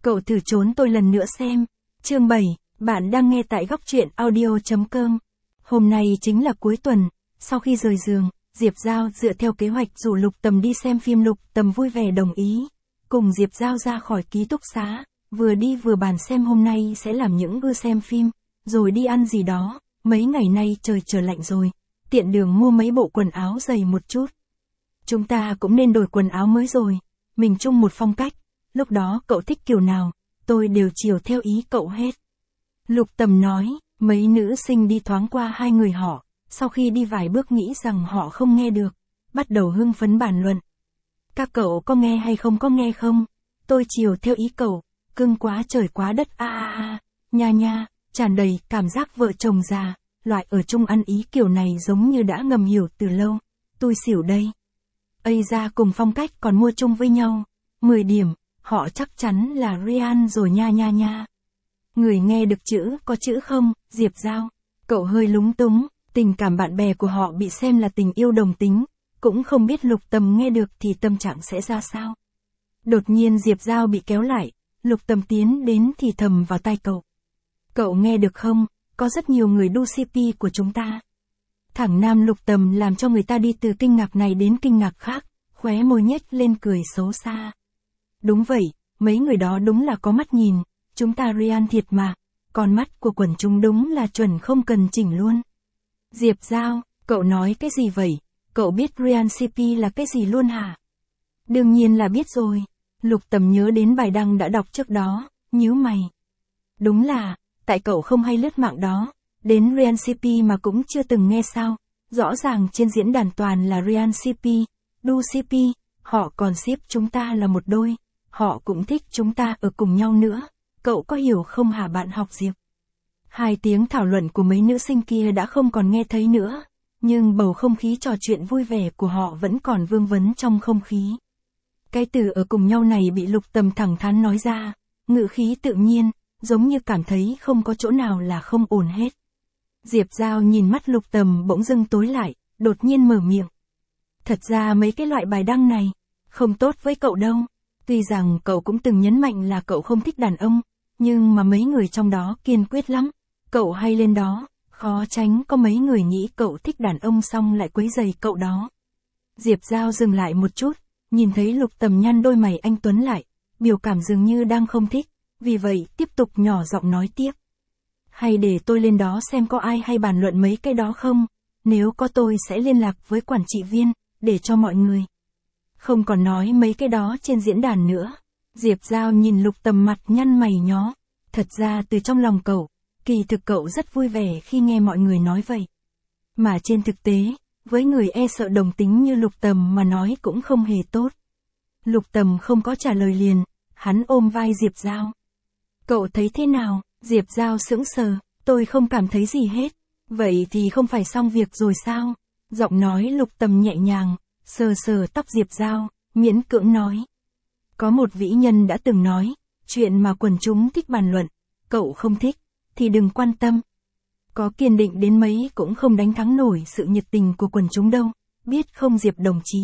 Cậu thử trốn tôi lần nữa xem. Chương 7, bạn đang nghe tại góc truyện audio.com. Hôm nay chính là cuối tuần, sau khi rời giường, Diệp Giao dựa theo kế hoạch rủ Lục Tầm đi xem phim. Lục Tầm vui vẻ đồng ý, cùng Diệp Giao ra khỏi ký túc xá, vừa đi vừa bàn xem hôm nay sẽ làm những bữa xem phim, rồi đi ăn gì đó, mấy ngày nay trời trở lạnh rồi, tiện đường mua mấy bộ quần áo dày một chút. Chúng ta cũng nên đổi quần áo mới rồi, mình chung một phong cách, lúc đó cậu thích kiểu nào, tôi đều chiều theo ý cậu hết. Lục Tầm nói, mấy nữ sinh đi thoáng qua hai người họ, sau khi đi vài bước nghĩ rằng họ không nghe được, bắt đầu hưng phấn bàn luận. Các cậu có nghe hay không có nghe không? Tôi chiều theo ý cậu, cưng quá trời quá đất nha nha, tràn đầy cảm giác vợ chồng già, loại ở chung ăn ý kiểu này giống như đã ngầm hiểu từ lâu. Tôi xỉu đây. Ây ra cùng phong cách còn mua chung với nhau. 10 điểm, họ chắc chắn là Ryan rồi nha nha nha. Người nghe được chữ có chữ không, Diệp Giao? Cậu hơi lúng túng, tình cảm bạn bè của họ bị xem là tình yêu đồng tính, cũng không biết Lục Tầm nghe được thì tâm trạng sẽ ra sao. Đột nhiên Diệp Giao bị kéo lại, Lục Tầm tiến đến thì thầm vào tai cậu. Cậu nghe được không, có rất nhiều người đu CP của chúng ta. Thẳng nam Lục Tầm làm cho người ta đi từ kinh ngạc này đến kinh ngạc khác, khóe môi nhếch lên cười xấu xa. Đúng vậy, mấy người đó đúng là có mắt nhìn, chúng ta Ryan thiệt mà, con mắt của quần chúng đúng là chuẩn không cần chỉnh luôn. Diệp Giao, cậu nói cái gì vậy? Cậu biết Ryan CP là cái gì luôn hả? Đương nhiên là biết rồi. Lục Tầm nhớ đến bài đăng đã đọc trước đó, nhíu mày. Đúng là, tại cậu không hay lướt mạng đó, đến Ryan CP mà cũng chưa từng nghe sao, rõ ràng trên diễn đàn toàn là Ryan CP, đu CP, họ còn ship chúng ta là một đôi, họ cũng thích chúng ta ở cùng nhau nữa, cậu có hiểu không hả bạn học Diệp? 2 tiếng thảo luận của mấy nữ sinh kia đã không còn nghe thấy nữa, nhưng bầu không khí trò chuyện vui vẻ của họ vẫn còn vương vấn trong không khí. Cái từ ở cùng nhau này bị Lục Tầm thẳng thắn nói ra, ngữ khí tự nhiên, giống như cảm thấy không có chỗ nào là không ổn hết. Diệp Giao nhìn mắt Lục Tầm bỗng dưng tối lại, đột nhiên mở miệng. Thật ra mấy cái loại bài đăng này, không tốt với cậu đâu. Tuy rằng cậu cũng từng nhấn mạnh là cậu không thích đàn ông, nhưng mà mấy người trong đó kiên quyết lắm. Cậu hay lên đó, khó tránh có mấy người nghĩ cậu thích đàn ông xong lại quấy rầy cậu đó. Diệp Giao dừng lại một chút, nhìn thấy Lục Tầm nhăn đôi mày anh tuấn lại, biểu cảm dường như đang không thích, vì vậy tiếp tục nhỏ giọng nói tiếp. Hay để tôi lên đó xem có ai hay bàn luận mấy cái đó không, nếu có tôi sẽ liên lạc với quản trị viên, để cho mọi người không còn nói mấy cái đó trên diễn đàn nữa. Diệp Giao nhìn Lục Tầm mặt nhăn mày nhó, thật ra từ trong lòng cậu, kỳ thực cậu rất vui vẻ khi nghe mọi người nói vậy. Mà trên thực tế, với người e sợ đồng tính như Lục Tầm mà nói cũng không hề tốt. Lục Tầm không có trả lời liền, hắn ôm vai Diệp Giao. Cậu thấy thế nào? Diệp Giao sững sờ, tôi không cảm thấy gì hết. Vậy thì không phải xong việc rồi sao? Giọng nói Lục Tầm nhẹ nhàng, sờ sờ tóc Diệp Giao, miễn cưỡng nói. Có một vĩ nhân đã từng nói, chuyện mà quần chúng thích bàn luận, cậu không thích, thì đừng quan tâm. Có kiên định đến mấy cũng không đánh thắng nổi sự nhiệt tình của quần chúng đâu, biết không Diệp đồng chí?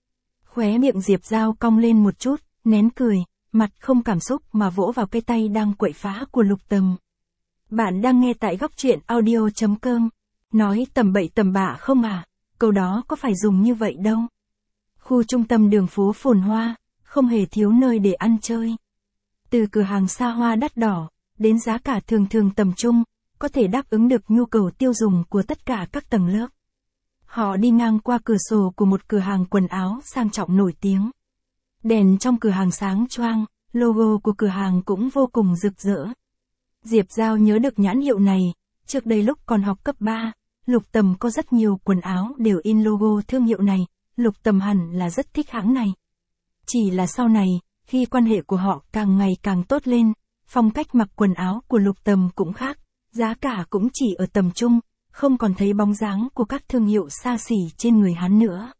Khóe miệng Diệp Giao cong lên một chút, nén cười, mặt không cảm xúc mà vỗ vào cái tay đang quậy phá của Lục Tầm. Bạn đang nghe tại góc truyện audio.com. Nói tầm bậy tầm bạ không à? Câu đó có phải dùng như vậy đâu. Khu trung tâm đường phố phồn hoa, không hề thiếu nơi để ăn chơi. Từ cửa hàng xa hoa đắt đỏ, đến giá cả thường thường tầm trung, có thể đáp ứng được nhu cầu tiêu dùng của tất cả các tầng lớp. Họ đi ngang qua cửa sổ của một cửa hàng quần áo sang trọng nổi tiếng. Đèn trong cửa hàng sáng choang, logo của cửa hàng cũng vô cùng rực rỡ. Diệp Giao nhớ được nhãn hiệu này, trước đây lúc còn học cấp 3, Lục Tầm có rất nhiều quần áo đều in logo thương hiệu này, Lục Tầm hẳn là rất thích hãng này. Chỉ là sau này, khi quan hệ của họ càng ngày càng tốt lên, phong cách mặc quần áo của Lục Tầm cũng khác, giá cả cũng chỉ ở tầm trung, không còn thấy bóng dáng của các thương hiệu xa xỉ trên người hắn nữa.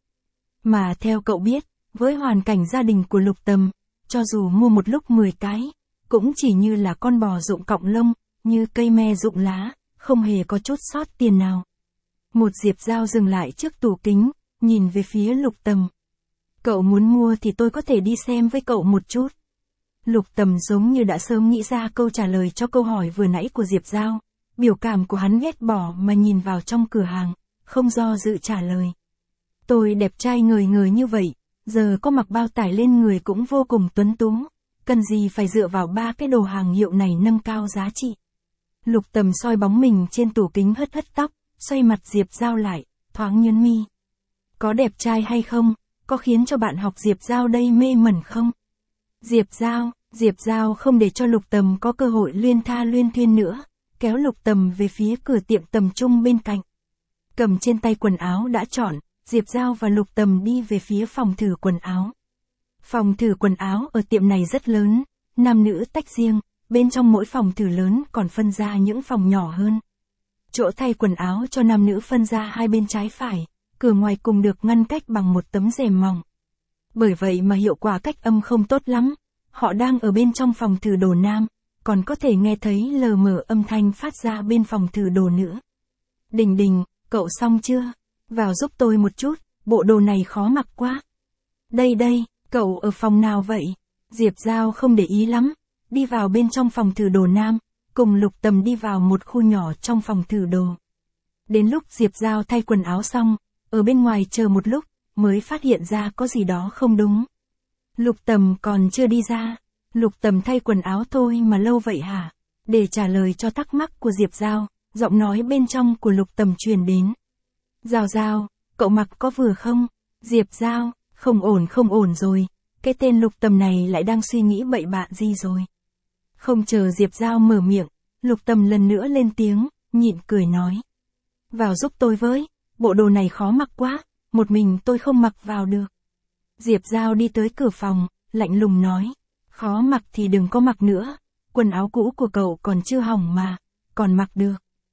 Mà theo cậu biết, với hoàn cảnh gia đình của Lục Tầm, cho dù mua một lúc 10 cái, cũng chỉ như là con bò rụng cọng lông, như cây me rụng lá, không hề có chút sót tiền nào. Một Diệp Giao dừng lại trước tủ kính, nhìn về phía Lục Tầm. Cậu muốn mua thì tôi có thể đi xem với cậu một chút. Lục Tầm giống như đã sớm nghĩ ra câu trả lời cho câu hỏi vừa nãy của Diệp Giao. Biểu cảm của hắn ghét bỏ mà nhìn vào trong cửa hàng, không do dự trả lời. Tôi đẹp trai ngời ngời như vậy, giờ có mặc bao tải lên người cũng vô cùng tuấn tú, cần gì phải dựa vào 3 cái đồ hàng hiệu này nâng cao giá trị. Lục Tầm soi bóng mình trên tủ kính hất hất tóc, xoay mặt Diệp Giao lại, thoáng nhướng mi. Có đẹp trai hay không, có khiến cho bạn học Diệp Giao đây mê mẩn không? Diệp Giao không để cho Lục Tầm có cơ hội luyên tha luyên thuyên nữa, kéo Lục Tầm về phía cửa tiệm tầm trung bên cạnh. Cầm trên tay quần áo đã chọn, Diệp Giao và Lục Tầm đi về phía phòng thử quần áo. Phòng thử quần áo ở tiệm này rất lớn, nam nữ tách riêng, bên trong mỗi phòng thử lớn còn phân ra những phòng nhỏ hơn. Chỗ thay quần áo cho nam nữ phân ra hai bên trái phải, cửa ngoài cùng được ngăn cách bằng một tấm rèm mỏng. Bởi vậy mà hiệu quả cách âm không tốt lắm, họ đang ở bên trong phòng thử đồ nam, còn có thể nghe thấy lờ mờ âm thanh phát ra bên phòng thử đồ nữ. Đình Đình, cậu xong chưa? Vào giúp tôi một chút, bộ đồ này khó mặc quá. Đây, cậu ở phòng nào vậy? Diệp Giao không để ý lắm, đi vào bên trong phòng thử đồ nam, cùng Lục Tầm đi vào một khu nhỏ trong phòng thử đồ. Đến lúc Diệp Giao thay quần áo xong, ở bên ngoài chờ một lúc, mới phát hiện ra có gì đó không đúng. Lục Tầm còn chưa đi ra. Lục Tầm thay quần áo thôi mà lâu vậy hả? Để trả lời cho thắc mắc của Diệp Giao, giọng nói bên trong của Lục Tầm truyền đến. Giao, cậu mặc có vừa không? Diệp Giao, không ổn rồi, cái tên Lục Tầm này lại đang suy nghĩ bậy bạ gì rồi. Không chờ Diệp Giao mở miệng, Lục Tầm lần nữa lên tiếng, nhịn cười nói. Vào giúp tôi với, bộ đồ này khó mặc quá, một mình tôi không mặc vào được. Diệp Giao đi tới cửa phòng, lạnh lùng nói. Khó mặc thì đừng có mặc nữa, quần áo cũ của cậu còn chưa hỏng mà, còn mặc được.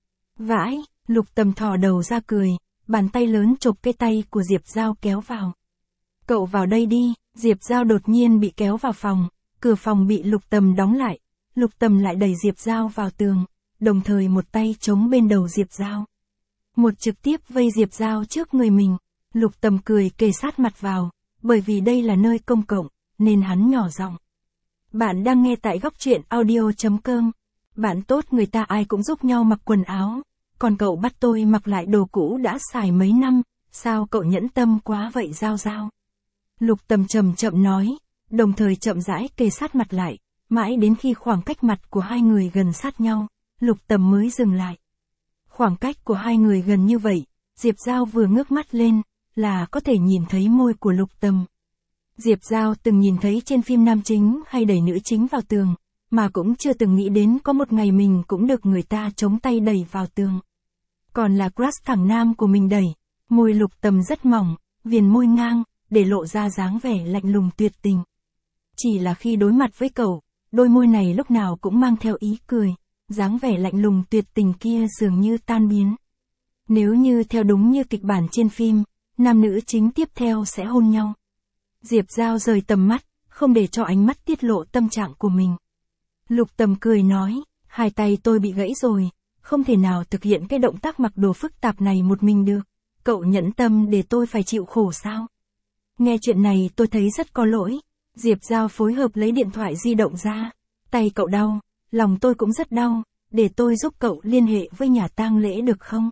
Vãi, Lục Tầm thò đầu ra cười, bàn tay lớn chộp cái tay của Diệp Giao kéo vào. Cậu vào đây đi, Diệp Giao đột nhiên bị kéo vào phòng, cửa phòng bị Lục Tầm đóng lại, Lục Tầm lại đẩy Diệp Giao vào tường, đồng thời một tay chống bên đầu Diệp Giao. Một trực tiếp vây Diệp Giao trước người mình, Lục Tầm cười kề sát mặt vào, bởi vì đây là nơi công cộng, nên hắn nhỏ giọng. Bạn đang nghe tại góc truyện audio.com. Bạn tốt người ta ai cũng giúp nhau mặc quần áo, còn cậu bắt tôi mặc lại đồ cũ đã xài mấy năm, sao cậu nhẫn tâm quá vậy Giao? Lục Tầm chậm chậm nói, đồng thời chậm rãi kề sát mặt lại, mãi đến khi khoảng cách mặt của hai người gần sát nhau, Lục Tầm mới dừng lại. Khoảng cách của hai người gần như vậy, Diệp Giao vừa ngước mắt lên, là có thể nhìn thấy môi của Lục Tầm. Diệp Giao từng nhìn thấy trên phim nam chính hay đẩy nữ chính vào tường, mà cũng chưa từng nghĩ đến có một ngày mình cũng được người ta chống tay đẩy vào tường. Còn là crush thẳng nam của mình đẩy, môi Lục Tầm rất mỏng, viền môi ngang, để lộ ra dáng vẻ lạnh lùng tuyệt tình. Chỉ là khi đối mặt với cậu, đôi môi này lúc nào cũng mang theo ý cười, dáng vẻ lạnh lùng tuyệt tình kia dường như tan biến. Nếu như theo đúng như kịch bản trên phim, nam nữ chính tiếp theo sẽ hôn nhau. Diệp Giao rời tầm mắt, không để cho ánh mắt tiết lộ tâm trạng của mình. Lục Tầm cười nói, hai tay tôi bị gãy rồi, không thể nào thực hiện cái động tác mặc đồ phức tạp này một mình được. Cậu nhẫn tâm để tôi phải chịu khổ sao? Nghe chuyện này tôi thấy rất có lỗi. Diệp Giao phối hợp lấy điện thoại di động ra. Tay cậu đau, lòng tôi cũng rất đau, để tôi giúp cậu liên hệ với nhà tang lễ được không?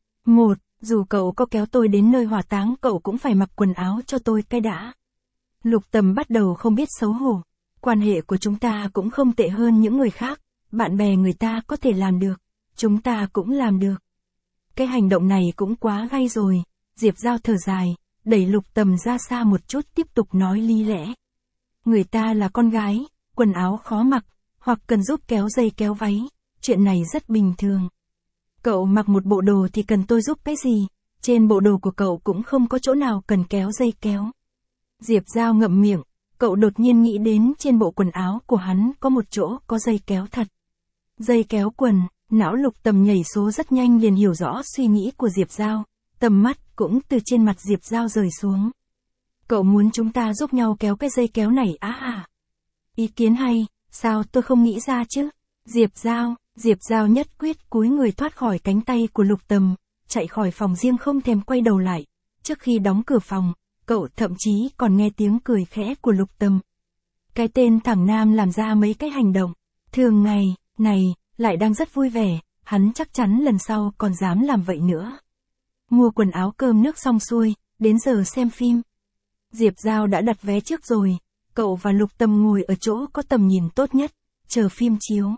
Dù cậu có kéo tôi đến nơi hỏa táng cậu cũng phải mặc quần áo cho tôi cái đã. Lục Tầm bắt đầu không biết xấu hổ. Quan hệ của chúng ta cũng không tệ hơn những người khác, bạn bè người ta có thể làm được, chúng ta cũng làm được. Cái hành động này cũng quá gay rồi. Diệp Giao thở dài, đẩy Lục Tầm ra xa một chút tiếp tục nói lý lẽ. Người ta là con gái, quần áo khó mặc, hoặc cần giúp kéo dây kéo váy, chuyện này rất bình thường. Cậu mặc một bộ đồ thì cần tôi giúp cái gì, trên bộ đồ của cậu cũng không có chỗ nào cần kéo dây kéo. Diệp Giao ngậm miệng, cậu đột nhiên nghĩ đến trên bộ quần áo của hắn có một chỗ có dây kéo thật. Dây kéo quần, não Lục Tầm nhảy số rất nhanh liền hiểu rõ suy nghĩ của Diệp Giao, tầm mắt cũng từ trên mặt Diệp Giao rời xuống. Cậu muốn chúng ta giúp nhau kéo cái dây kéo này á hả? Ý kiến hay, sao tôi không nghĩ ra chứ? Diệp Giao nhất quyết cúi người thoát khỏi cánh tay của Lục Tầm, chạy khỏi phòng riêng không thèm quay đầu lại. Trước khi đóng cửa phòng, cậu thậm chí còn nghe tiếng cười khẽ của Lục Tầm. Cái tên thằng Nam làm ra mấy cái hành động, thường ngày, này, lại đang rất vui vẻ, hắn chắc chắn lần sau còn dám làm vậy nữa. Mua quần áo cơm nước xong xuôi, đến giờ xem phim. Diệp Giao đã đặt vé trước rồi, cậu và Lục Tầm ngồi ở chỗ có tầm nhìn tốt nhất, chờ phim chiếu.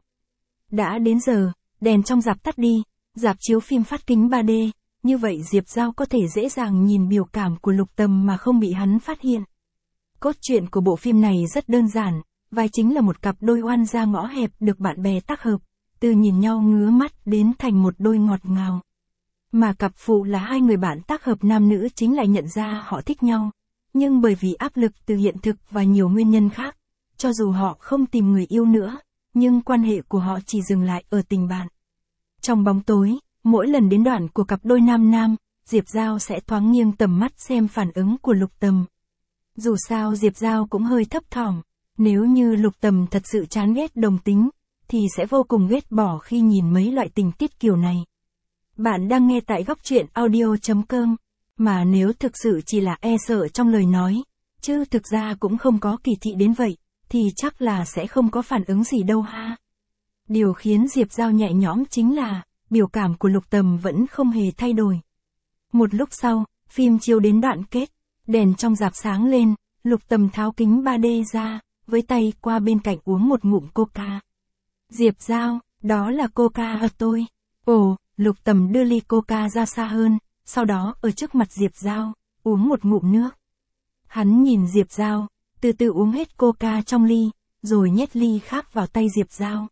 Đã đến giờ, đèn trong rạp tắt đi, rạp chiếu phim phát kính 3D, như vậy Diệp Giao có thể dễ dàng nhìn biểu cảm của Lục Tầm mà không bị hắn phát hiện. Cốt truyện của bộ phim này rất đơn giản, vai chính là một cặp đôi oan gia ngõ hẹp được bạn bè tác hợp, từ nhìn nhau ngứa mắt đến thành một đôi ngọt ngào. Mà cặp phụ là hai người bạn tác hợp nam nữ chính lại nhận ra họ thích nhau, nhưng bởi vì áp lực từ hiện thực và nhiều nguyên nhân khác, cho dù họ không tìm người yêu nữa, nhưng quan hệ của họ chỉ dừng lại ở tình bạn. Trong bóng tối, mỗi lần đến đoạn của cặp đôi nam, Diệp Giao sẽ thoáng nghiêng tầm mắt xem phản ứng của Lục Tầm. Dù sao Diệp Giao cũng hơi thấp thỏm, nếu như Lục Tầm thật sự chán ghét đồng tính, thì sẽ vô cùng ghét bỏ khi nhìn mấy loại tình tiết kiểu này. Bạn đang nghe tại góc truyện audio.com, mà nếu thực sự chỉ là e sợ trong lời nói, chứ thực ra cũng không có kỳ thị đến vậy, thì chắc là sẽ không có phản ứng gì đâu ha. Điều khiến Diệp Giao nhẹ nhõm chính là, biểu cảm của Lục Tầm vẫn không hề thay đổi. Một lúc sau, phim chiếu đến đoạn kết, đèn trong rạp sáng lên, Lục Tầm tháo kính 3D ra, với tay qua bên cạnh uống một ngụm coca. Diệp Giao, đó là coca ở tôi. Ồ, Lục Tầm đưa ly coca ra xa hơn, sau đó ở trước mặt Diệp Giao, uống một ngụm nước. Hắn nhìn Diệp Giao, từ từ uống hết coca trong ly, rồi nhét ly khác vào tay Diệp Giao.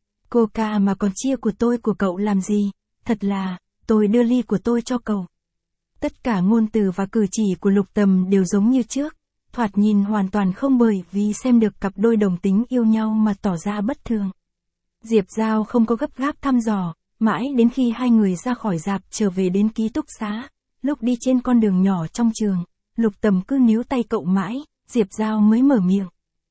Coca mà còn chia của tôi của cậu làm gì, thật là, tôi đưa ly của tôi cho cậu. Tất cả ngôn từ và cử chỉ của Lục Tầm đều giống như trước, thoạt nhìn hoàn toàn không bởi vì xem được cặp đôi đồng tính yêu nhau mà tỏ ra bất thường. Diệp Giao không có gấp gáp thăm dò, mãi đến khi hai người ra khỏi rạp trở về đến ký túc xá, lúc đi trên con đường nhỏ trong trường, Lục Tầm cứ níu tay cậu mãi, Diệp Giao mới mở miệng.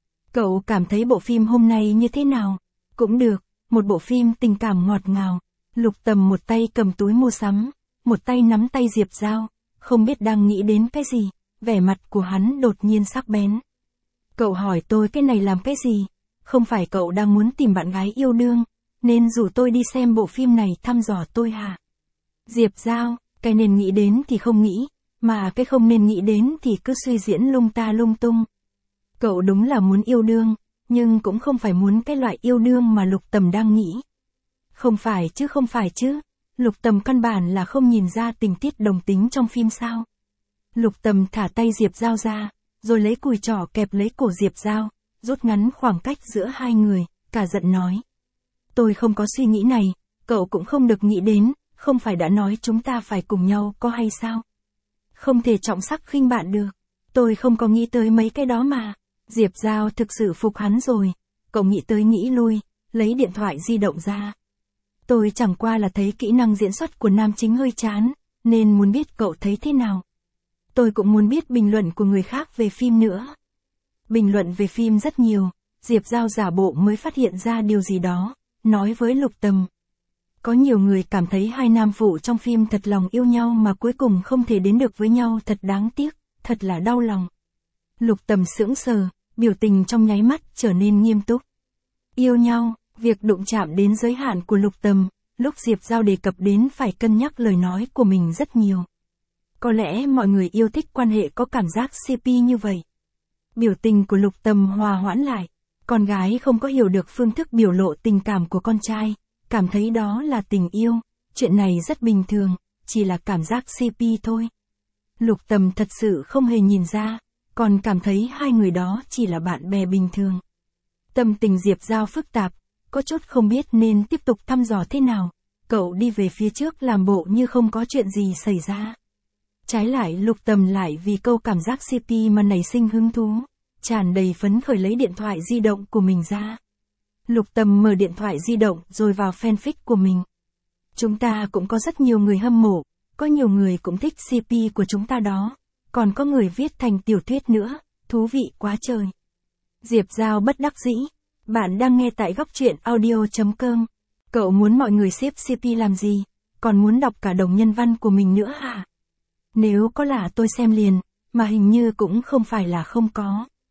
Cậu cảm thấy bộ phim hôm nay như thế nào? Cũng được, một bộ phim tình cảm ngọt ngào. Lục Tầm một tay cầm túi mua sắm, một tay nắm tay Diệp Giao, không biết đang nghĩ đến cái gì, vẻ mặt của hắn đột nhiên sắc bén. Cậu hỏi tôi cái này làm cái gì? Không phải cậu đang muốn tìm bạn gái yêu đương, nên rủ tôi đi xem bộ phim này thăm dò tôi hả? Diệp Giao, cái nên nghĩ đến thì không nghĩ, mà cái không nên nghĩ đến thì cứ suy diễn lung ta lung tung. Cậu đúng là muốn yêu đương, nhưng cũng không phải muốn cái loại yêu đương mà Lục Tầm đang nghĩ. Không phải chứ, Lục Tầm căn bản là không nhìn ra tình tiết đồng tính trong phim sao. Lục Tầm thả tay Diệp Giao ra, rồi lấy cùi trỏ kẹp lấy cổ Diệp Giao, rút ngắn khoảng cách giữa hai người, cả giận nói. Tôi không có suy nghĩ này, cậu cũng không được nghĩ đến, không phải đã nói chúng ta phải cùng nhau có hay sao? Không thể trọng sắc khinh bạn được, tôi không có nghĩ tới mấy cái đó mà. Diệp Giao thực sự phục hắn rồi, cậu nghĩ tới nghĩ lui, lấy điện thoại di động ra. Tôi chẳng qua là thấy kỹ năng diễn xuất của nam chính hơi chán, nên muốn biết cậu thấy thế nào. Tôi cũng muốn biết bình luận của người khác về phim nữa. Bình luận về phim rất nhiều, Diệp Giao giả bộ mới phát hiện ra điều gì đó, nói với Lục Tầm. Có nhiều người cảm thấy hai nam phụ trong phim thật lòng yêu nhau mà cuối cùng không thể đến được với nhau, thật đáng tiếc, thật là đau lòng. Lục Tầm sững sờ, biểu tình trong nháy mắt trở nên nghiêm túc. Yêu nhau, việc đụng chạm đến giới hạn của Lục Tầm, lúc Diệp Giao đề cập đến phải cân nhắc lời nói của mình rất nhiều. Có lẽ mọi người yêu thích quan hệ có cảm giác CP như vậy. Biểu tình của Lục Tầm hòa hoãn lại, con gái không có hiểu được phương thức biểu lộ tình cảm của con trai, cảm thấy đó là tình yêu, chuyện này rất bình thường, chỉ là cảm giác CP thôi. Lục Tầm thật sự không hề nhìn ra, còn cảm thấy hai người đó chỉ là bạn bè bình thường. Tâm tình Diệp Giao phức tạp, có chút không biết nên tiếp tục thăm dò thế nào, cậu đi về phía trước làm bộ như không có chuyện gì xảy ra. Trái lại Lục Tầm lại vì câu cảm giác CP mà nảy sinh hứng thú, tràn đầy phấn khởi lấy điện thoại di động của mình ra. Lục Tầm mở điện thoại di động rồi vào fanfic của mình. Chúng ta cũng có rất nhiều người hâm mộ, có nhiều người cũng thích CP của chúng ta đó, còn có người viết thành tiểu thuyết nữa, thú vị quá trời. Diệp Giao bất đắc dĩ, bạn đang nghe tại góc truyện audio.com. Cậu muốn mọi người xếp CP làm gì, còn muốn đọc cả đồng nhân văn của mình nữa hả? Nếu có là tôi xem liền, mà hình như cũng không phải là không có.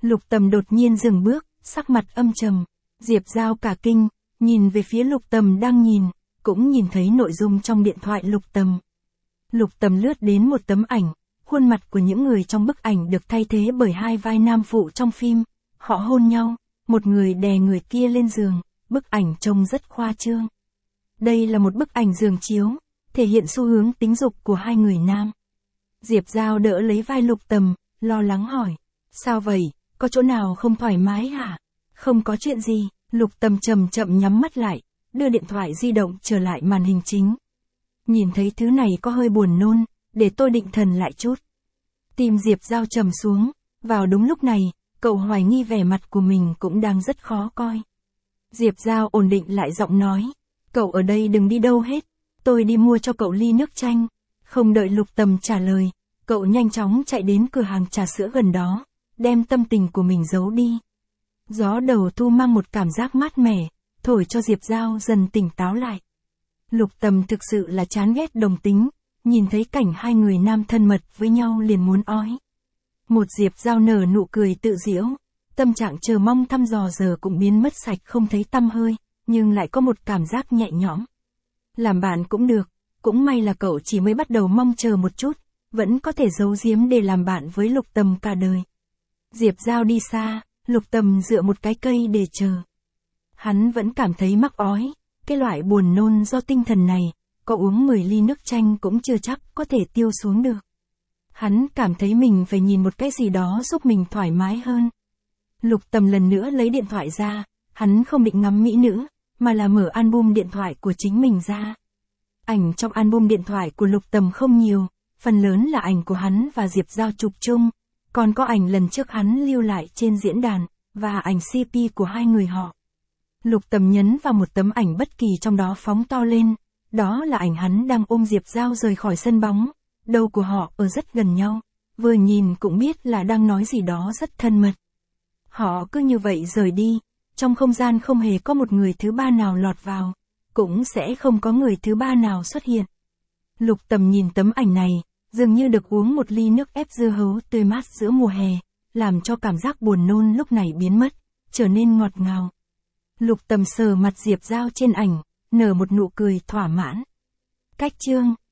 Lục Tầm đột nhiên dừng bước, sắc mặt âm trầm. Diệp Giao cả kinh, nhìn về phía Lục Tầm đang nhìn, cũng nhìn thấy nội dung trong điện thoại Lục Tầm. Lục Tầm lướt đến một tấm ảnh, khuôn mặt của những người trong bức ảnh được thay thế bởi hai vai nam phụ trong phim. Họ hôn nhau, một người đè người kia lên giường, bức ảnh trông rất khoa trương. Đây là một bức ảnh giường chiếu, thể hiện xu hướng tính dục của hai người nam. Diệp Giao đỡ lấy vai Lục Tầm, lo lắng hỏi. Sao vậy, có chỗ nào không thoải mái hả? Không có chuyện gì, Lục Tầm chậm chậm nhắm mắt lại, đưa điện thoại di động trở lại màn hình chính. Nhìn thấy thứ này có hơi buồn nôn, để tôi định thần lại chút. Tim Diệp Giao trầm xuống, vào đúng lúc này, cậu hoài nghi vẻ mặt của mình cũng đang rất khó coi. Diệp Giao ổn định lại giọng nói, cậu ở đây đừng đi đâu hết, tôi đi mua cho cậu ly nước chanh. Không đợi Lục Tầm trả lời, cậu nhanh chóng chạy đến cửa hàng trà sữa gần đó, đem tâm tình của mình giấu đi. Gió đầu thu mang một cảm giác mát mẻ, thổi cho Diệp Giao dần tỉnh táo lại. Lục Tầm thực sự là chán ghét đồng tính, nhìn thấy cảnh hai người nam thân mật với nhau liền muốn ói. Một Diệp Giao nở nụ cười tự giễu, tâm trạng chờ mong thăm dò giờ cũng biến mất sạch không thấy tăm hơi, nhưng lại có một cảm giác nhẹ nhõm. Làm bạn cũng được, cũng may là cậu chỉ mới bắt đầu mong chờ một chút, vẫn có thể giấu giếm để làm bạn với Lục Tầm cả đời. Diệp Giao đi xa, Lục Tầm dựa một cái cây để chờ. Hắn vẫn cảm thấy mắc ói, cái loại buồn nôn do tinh thần này, có uống 10 ly nước chanh cũng chưa chắc có thể tiêu xuống được. Hắn cảm thấy mình phải nhìn một cái gì đó giúp mình thoải mái hơn. Lục Tầm lần nữa lấy điện thoại ra, hắn không định ngắm mỹ nữ, mà là mở album điện thoại của chính mình ra. Ảnh trong album điện thoại của Lục Tầm không nhiều, phần lớn là ảnh của hắn và Diệp Giao chụp chung, còn có ảnh lần trước hắn lưu lại trên diễn đàn, và ảnh CP của hai người họ. Lục Tầm nhấn vào một tấm ảnh bất kỳ trong đó phóng to lên, đó là ảnh hắn đang ôm Diệp Giao rời khỏi sân bóng, đầu của họ ở rất gần nhau, vừa nhìn cũng biết là đang nói gì đó rất thân mật. Họ cứ như vậy rời đi, trong không gian không hề có một người thứ ba nào lọt vào, cũng sẽ không có người thứ ba nào xuất hiện. Lục Tầm nhìn tấm ảnh này, dường như được uống một ly nước ép dưa hấu tươi mát giữa mùa hè, làm cho cảm giác buồn nôn lúc này biến mất, trở nên ngọt ngào. Lục Tầm sờ mặt Diệp Giao trên ảnh, nở một nụ cười thỏa mãn. Cách chương